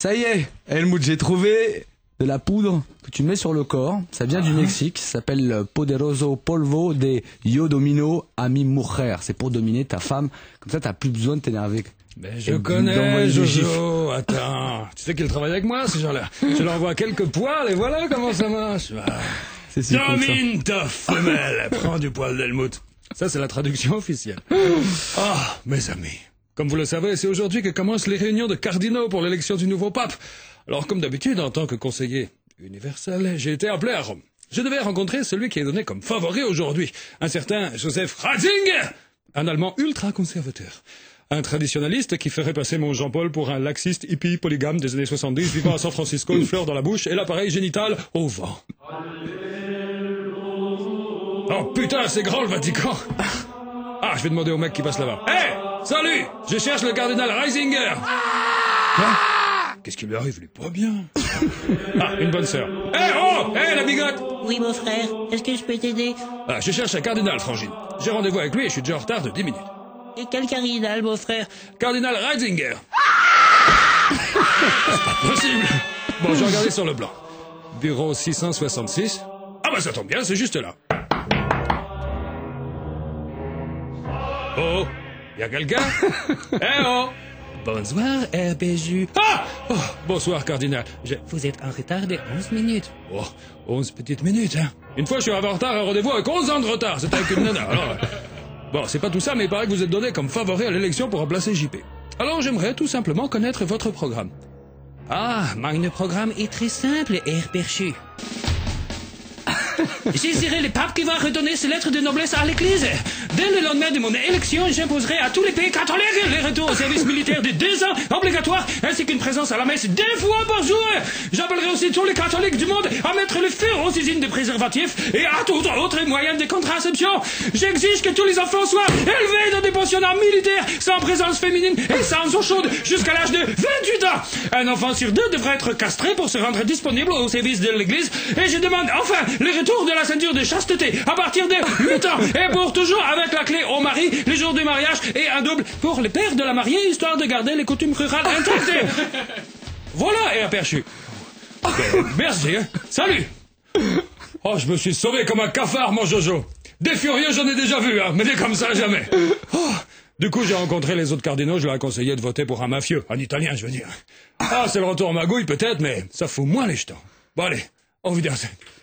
Ça y est, Helmut, j'ai trouvé de la poudre que tu mets sur le corps. Ça vient du Mexique, ça s'appelle Poderoso Polvo de Yo Domino a mi mujer. C'est pour dominer ta femme, comme ça t'as plus besoin de t'énerver. Mais je connais Jojo, attends, tu sais qu'ils travaillent avec moi ces gens-là. Je leur envoie quelques poils et voilà comment ça marche. C'est si cool, Domine ta femelle, prends du poil d'Helmut. Ça c'est la traduction officielle. Ah, mes amis, comme vous le savez, c'est aujourd'hui que commencent les réunions de cardinaux pour l'élection du nouveau pape. Alors comme d'habitude, en tant que conseiller universel, j'ai été appelé à Rome. Je devais rencontrer celui qui est donné comme favori aujourd'hui, un certain Joseph Ratzinger, un Allemand ultra-conservateur. Un traditionnaliste qui ferait passer mon Jean-Paul pour un laxiste hippie polygame des années 70 vivant à San Francisco, une fleur dans la bouche et l'appareil génital au vent. Oh putain, c'est grand le Vatican. Ah, je vais demander au mec qui passe là-bas. Hé, salut, je cherche le cardinal Ratzinger. Quoi? Qu'est-ce qui lui arrive, lui? Pas bien. Ah, une bonne sœur. Hé, la bigote. Oui, mon frère, est-ce que je peux t'aider? Ah, je cherche un cardinal, Frangine. J'ai rendez-vous avec lui et je suis déjà en retard de 10 minutes. Et quel cardinal, mon frère? Cardinal Ratzinger. C'est pas possible. Bon, j'ai regardé sur le plan. Bureau 666. Ah bah ça tombe bien, c'est juste là. Oh, y a quelqu'un? Eh oh. Bonsoir, RBJ. Ah oh, bonsoir, cardinal. Vous êtes en retard de 11 minutes. Oh, 11 petites minutes, hein. Une fois, je suis arrivé en retard à un rendez-vous avec 11 ans de retard. C'était avec une nana, alors... Bon, c'est pas tout ça, mais il paraît que vous êtes donné comme favori à l'élection pour remplacer JP. Alors j'aimerais tout simplement connaître votre programme. Ah, mon programme est très simple, RBJ. J'essaierai le pape qui va redonner ses lettres de noblesse à l'Église. Dès le lendemain de mon élection, j'imposerai à tous les pays catholiques les retours au service militaire de 2 ans obligatoire, ainsi qu'une présence à la messe 2 fois par jour. J'appellerai aussi tous les catholiques du monde à mettre le feu aux usines de préservatifs et à tout autre moyen de contraception. J'exige que tous les enfants soient élevés dans des pensionnats militaires sans présence féminine et sans eau chaude jusqu'à l'âge de 28 ans. Un enfant sur 2 devrait être castré pour se rendre disponible au service de l'Église. Et je demande enfin le retour de la ceinture de chasteté à partir de 8 ans et pour toujours avec la clé au mari, les jours du mariage et un double pour le père de la mariée histoire de garder les coutumes rurales intactes. Voilà, et aperçu. Merci, hein. Salut. Oh, je me suis sauvé comme un cafard, mon Jojo. Des furieux, j'en ai déjà vu, hein, mais des comme ça, jamais. Oh. Du coup, j'ai rencontré les autres cardinaux, je leur ai conseillé de voter pour un mafieux, un italien, je veux dire. Ah, c'est le retour en magouille, peut-être, mais ça fout moins les jetons. Bon, allez, on vous dit